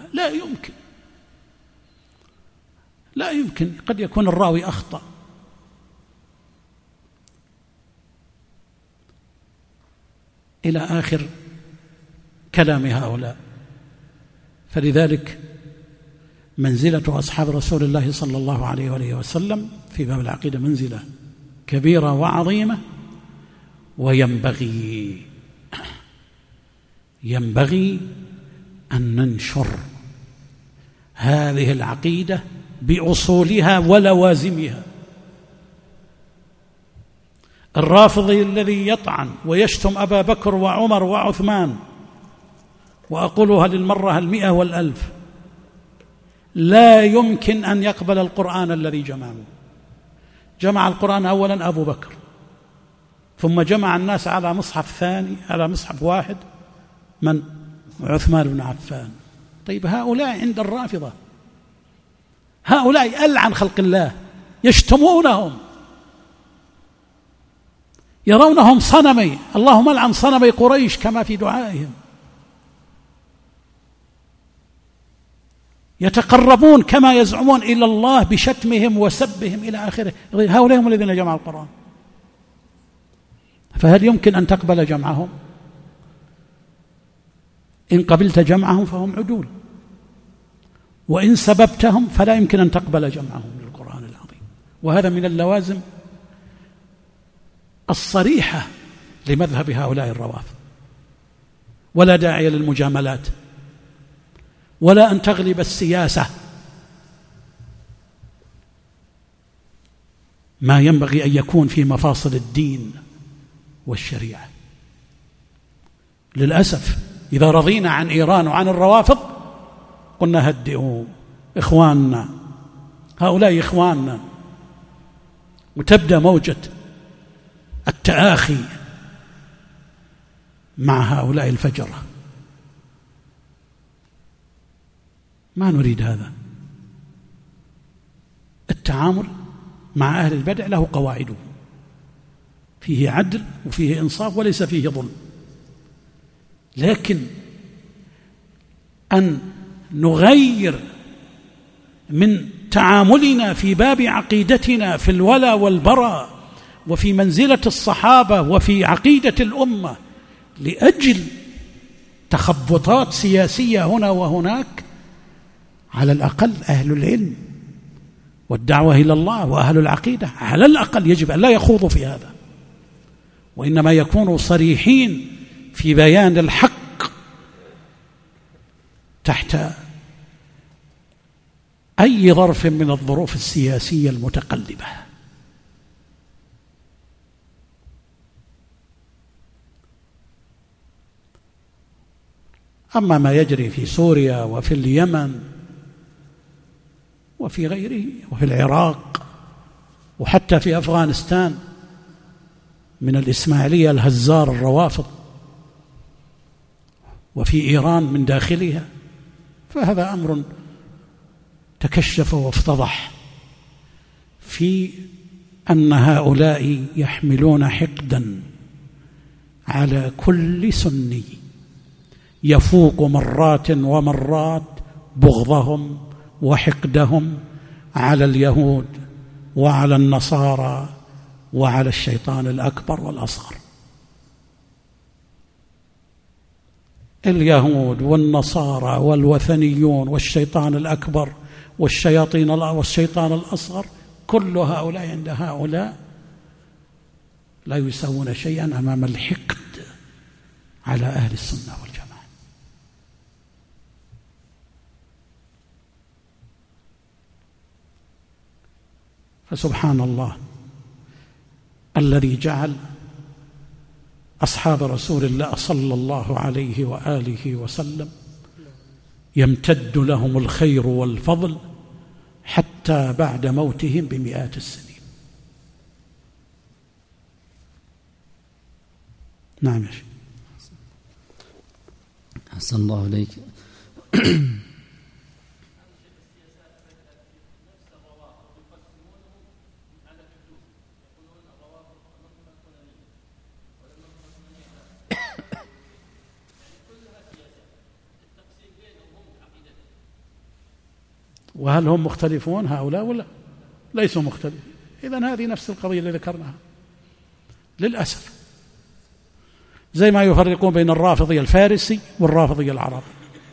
لا يمكن، قد يكون الراوي أخطأ. إلى آخر كلام هؤلاء. فلذلك منزلة أصحاب رسول الله صلى الله عليه وآله وسلم في باب العقيدة منزلة كبيرة وعظيمة، وينبغي أن ننشر هذه العقيدة بأصولها ولوازمها. الرافضي الذي يطعن ويشتم أبا بكر وعمر وعثمان، وأقولها للمرة 100 و1000، لا يمكن أن يقبل القرآن الذي جمع القرآن أولا أبو بكر، ثم جمع الناس على مصحف ثاني، على مصحف واحد، من؟ عثمان بن عفان. طيب هؤلاء عند الرافضة، هؤلاء ألعن خلق الله، يشتمونهم، يرونهم صنمي، اللهم ألعن صنمي قريش كما في دعائهم، يتقربون كما يزعمون إلى الله بشتمهم وسبهم إلى آخره. هؤلاء هم الذين جمعوا القرآن، فهل يمكن أن تقبل جمعهم؟ إن قبلت جمعهم فهم عدول، وإن سببتهم فلا يمكن أن تقبل جمعهم للقرآن العظيم. وهذا من اللوازم الصريحة لمذهب هؤلاء الروافض. ولا داعي للمجاملات، ولا أن تغلب السياسة. ما ينبغي أن يكون في مفاصل الدين والشريعة. للأسف إذا رضينا عن إيران وعن الروافض قلنا هدئوا إخواننا، هؤلاء إخواننا، وتبدأ موجة التآخي مع هؤلاء الفجرة. ما نريد هذا. التعامل مع أهل البدع له قواعده، فيه عدل وفيه إنصاف وليس فيه ظلم، لكن أن نغير من تعاملنا في باب عقيدتنا في الولاء والبراء وفي منزلة الصحابة وفي عقيدة الأمة لأجل تخبطات سياسية هنا وهناك، على الأقل أهل العلم والدعوة إلى الله وأهل العقيدة على الأقل يجب أن لا يخوضوا في هذا، وإنما يكونوا صريحين في بيان الحق تحت أي ظرف من الظروف السياسية المتقلبة. أما ما يجري في سوريا وفي اليمن وفي غيره وفي العراق وحتى في أفغانستان من الإسماعيلية الهزار الروافض، وفي إيران من داخلها، فهذا أمر تكشف وافتضح في أن هؤلاء يحملون حقدا على كل سني، يفوق مرات ومرات بغضهم وحقدهم على اليهود وعلى النصارى وعلى الشيطان الأكبر والأصغر. اليهود والنصارى والوثنيون والشيطان الأكبر والشيطان الأصغر، كل هؤلاء عند هؤلاء لا يسوون شيئا أمام الحقد على أهل السنة والجماعة. فسبحان الله الذي جعل أصحاب رسول الله صلى الله عليه وآله وسلم يمتد لهم الخير والفضل حتى بعد موتهم بمئات السنين. نعم يا شيخ. أحسن الله إليك. وهل هم مختلفون هؤلاء ولا ليسوا مختلفين؟ إذن هذه نفس القضية اللي ذكرناها للأسف، زي ما يفرقون بين الرافضي الفارسي والرافضي العربي.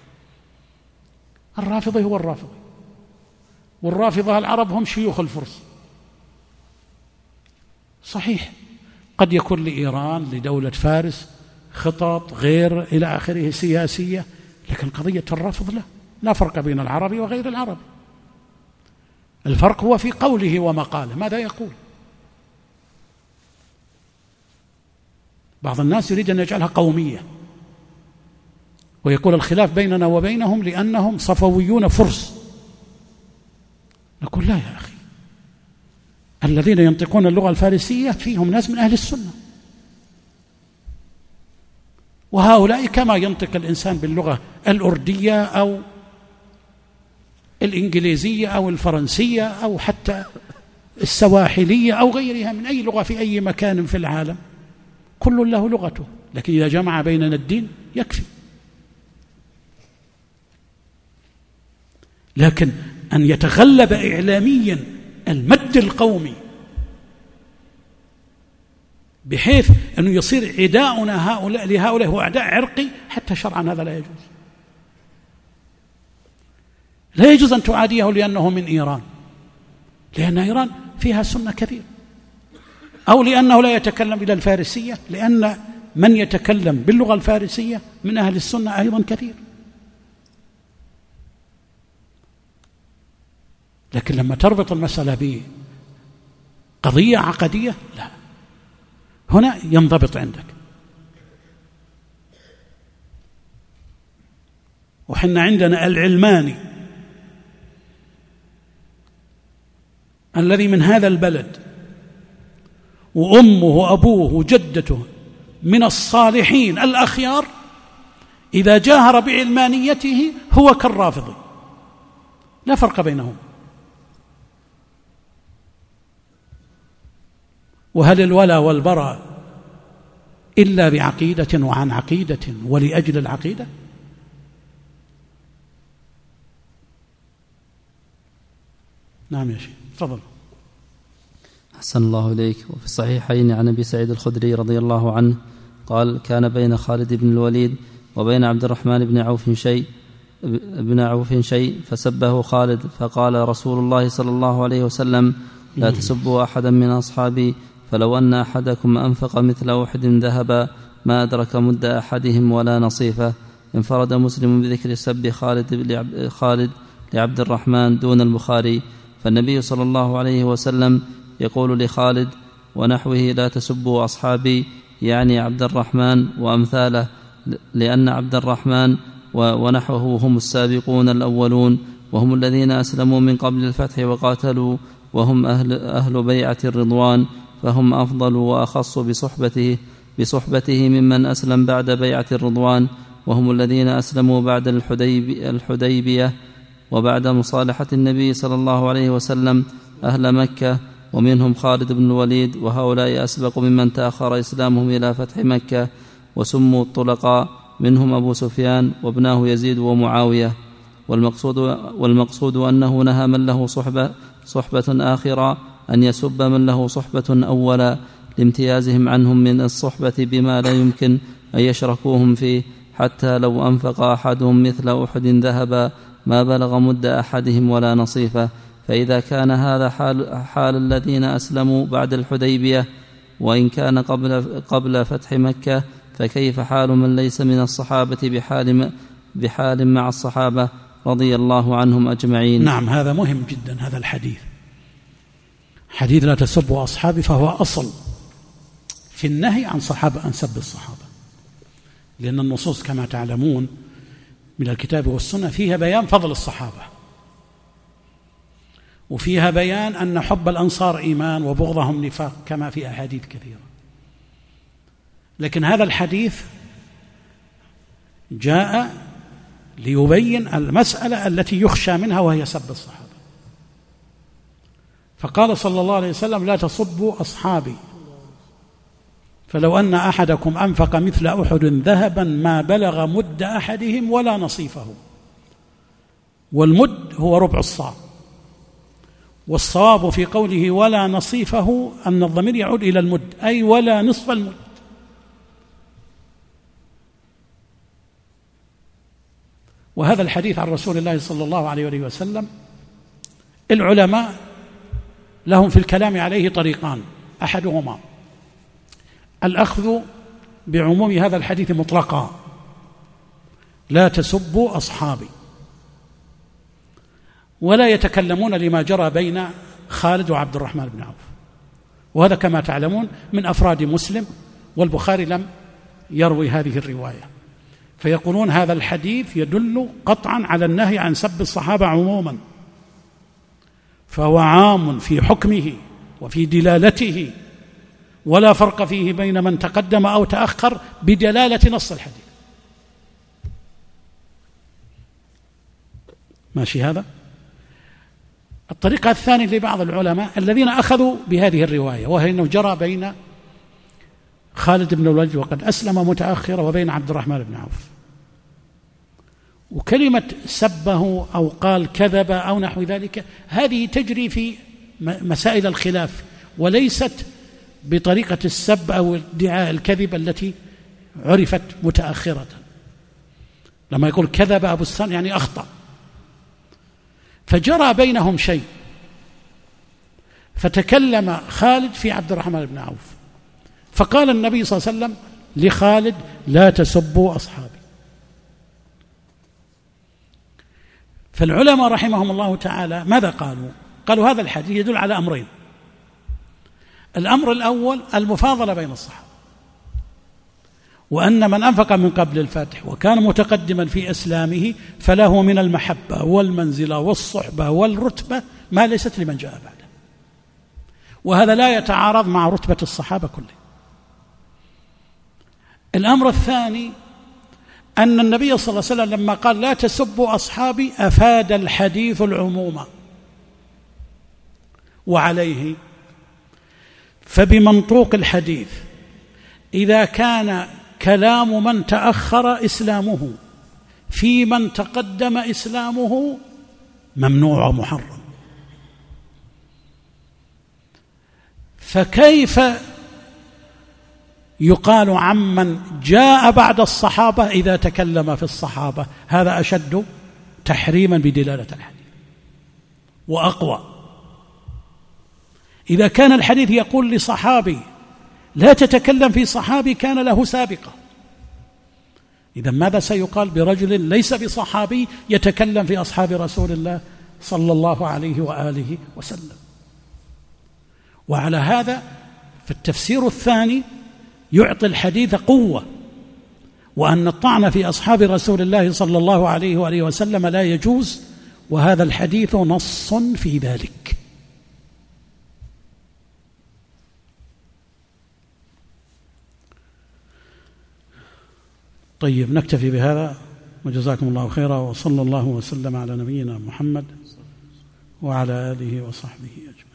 الرافضي هو الرافضي، والرافضة العرب هم شيوخ الفرس. صحيح قد يكون لإيران لدولة فارس خطط غير إلى آخره سياسية، لكن قضية الرفض لا فرق بين العربي وغير العربي. الفرق هو في قوله ومقاله، ماذا يقول. بعض الناس يريد أن يجعلها قومية ويقول الخلاف بيننا وبينهم لأنهم صفويون فرس. نقول لا يا أخي، الذين ينطقون اللغة الفارسية فيهم ناس من أهل السنة، وهؤلاء كما ينطق الإنسان باللغة الأردية أو الإنجليزية أو الفرنسية أو حتى السواحلية أو غيرها من أي لغة في أي مكان في العالم، كل له لغته، لكن إذا جمع بيننا الدين يكفي. لكن أن يتغلب إعلاميا المد القومي بحيث أنه يصير عداؤنا لهؤلاء هو أعداء عرقي، حتى شرعا هذا لا يجوز. لا يجوز أن تعاديه لأنه من إيران، لأن إيران فيها سنة كثير، أو لأنه لا يتكلم إلى الفارسية، لأن من يتكلم باللغة الفارسية من أهل السنة أيضا كثير. لكن لما تربط المسألة بقضية عقدية لا، هنا ينضبط عندك. وحنا عندنا العلماني الذي من هذا البلد وأمه وأبوه وجدته من الصالحين الأخيار، إذا جاهر بعلمانيته هو كالرافضي، لا فرق بينهم. وهل الولا والبراء إلا بعقيدة وعن عقيدة ولأجل العقيدة؟ نعم يا شيخ، تفضل. أحسن الله إليك. وفي الصحيحين عن أبي سعيد الخدري رضي الله عنه قال: كان بين خالد بن الوليد وبين عبد الرحمن بن عوف شيء فسبه خالد، فقال رسول الله صلى الله عليه وسلم: لا تسبوا أحدا من أصحابي، فلو أن أحدكم أنفق مثل أحد ذهبا ما أدرك مد أحدهم ولا نصيفه. انفرد مسلم بذكر سب خالد لعبد الرحمن دون البخاري. فالنبي صلى الله عليه وسلم يقول لخالد ونحوه: لا تسبوا أصحابي، يعني عبد الرحمن وأمثاله، لأن عبد الرحمن ونحوه هم السابقون الأولون، وهم الذين أسلموا من قبل الفتح وقاتلوا، وهم أهل بيعة الرضوان، فهم أفضل وأخص بصحبته ممن أسلم بعد بيعة الرضوان، وهم الذين أسلموا بعد الحديبية وبعد مصالحة النبي صلى الله عليه وسلم أهل مكة، ومنهم خالد بن الوليد، وهؤلاء أسبق ممن تأخر إسلامهم إلى فتح مكة وسموا الطلقاء، منهم أبو سفيان وابناه يزيد ومعاوية. والمقصود أنه نهى من له صحبة آخرة أن يسب من له صحبة أولا، لامتيازهم عنهم من الصحبة بما لا يمكن أن يشركوهم فيه، حتى لو أنفق أحدهم مثل أحد ذهبا ما بلغ مد أحدهم ولا نصيفه. فإذا كان هذا حال الذين أسلموا بعد الحديبية وإن كان قبل فتح مكة، فكيف حال من ليس من الصحابة بحال مع الصحابة رضي الله عنهم أجمعين؟ نعم، هذا مهم جدا. هذا الحديث حديث لا تسبوا أصحابي فهو أصل في النهي عن سب الصحابة، لأن النصوص كما تعلمون من الكتاب والسنة فيها بيان فضل الصحابة، وفيها بيان أن حب الأنصار إيمان وبغضهم نفاق، كما في أحاديث كثيرة. لكن هذا الحديث جاء ليبين المسألة التي يخشى منها وهي سب الصحابة. فقال صلى الله عليه وسلم: لا تصبوا أصحابي، فلو أن أحدكم أنفق مثل أحد ذهبا ما بلغ مد أحدهم ولا نصيفه. والمد هو ربع الصاع، والصواب في قوله ولا نصيفه أن الضمير يعود إلى المد، أي ولا نصف المد. وهذا الحديث عن رسول الله صلى الله عليه وسلم العلماء لهم في الكلام عليه طريقان: أحدهما الأخذ بعموم هذا الحديث مطلقا، لا تسبوا أصحابي، ولا يتكلمون لما جرى بين خالد وعبد الرحمن بن عوف، وهذا كما تعلمون من أفراد مسلم، والبخاري لم يروي هذه الرواية، فيقولون هذا الحديث يدل قطعا على النهي عن سب الصحابة عموما، فهو عام في حكمه وفي دلالته، ولا فرق فيه بين من تقدم أو تأخر بدلالة نص الحديث. ماشي هذا؟ الطريقة الثانية لبعض العلماء الذين أخذوا بهذه الرواية، وهي أنه جرى بين خالد بن الوليد وقد أسلم متأخرا وبين عبد الرحمن بن عوف، وكلمة سبه أو قال كذب أو نحو ذلك هذه تجري في مسائل الخلاف، وليست بطريقة السب أو ادعاء الكذب التي عرفت متأخرة. لما يقول كذب أبو السن يعني أخطأ، فجرى بينهم شيء، فتكلم خالد في عبد الرحمن بن عوف، فقال النبي صلى الله عليه وسلم لخالد: لا تسبوا أصحابي. فالعلماء رحمهم الله تعالى ماذا قالوا؟ قالوا هذا الحديث يدل على أمرين: الأمر الأول المفاضلة بين الصحابة، وأن من أنفق من قبل الفتح وكان متقدما في إسلامه فله من المحبة والمنزلة والصحبة والرتبة ما ليست لمن جاء بعده، وهذا لا يتعارض مع رتبة الصحابة كلهم. الأمر الثاني أن النبي صلى الله عليه وسلم لما قال لا تسبوا أصحابي أفاد الحديث العموم، وعليه فبمنطوق الحديث إذا كان كلام من تأخر إسلامه في من تقدم إسلامه ممنوع ومحرم، فكيف يقال عمن جاء بعد الصحابة إذا تكلم في الصحابة؟ هذا أشد تحريما بدلالة الحديث وأقوى. إذا كان الحديث يقول لصحابي لا تتكلم في صحابي كان له سابقة، إذا ماذا سيقال برجل ليس بصحابي يتكلم في أصحاب رسول الله صلى الله عليه وآله وسلم؟ وعلى هذا فالتفسير الثاني يعطي الحديث قوة، وأن الطعن في أصحاب رسول الله صلى الله عليه وآله وسلم لا يجوز، وهذا الحديث نص في ذلك. طيب، نكتفي بهذا، وجزاكم الله خيرا، وصلى الله وسلم على نبينا محمد وعلى آله وصحبه أجمعين.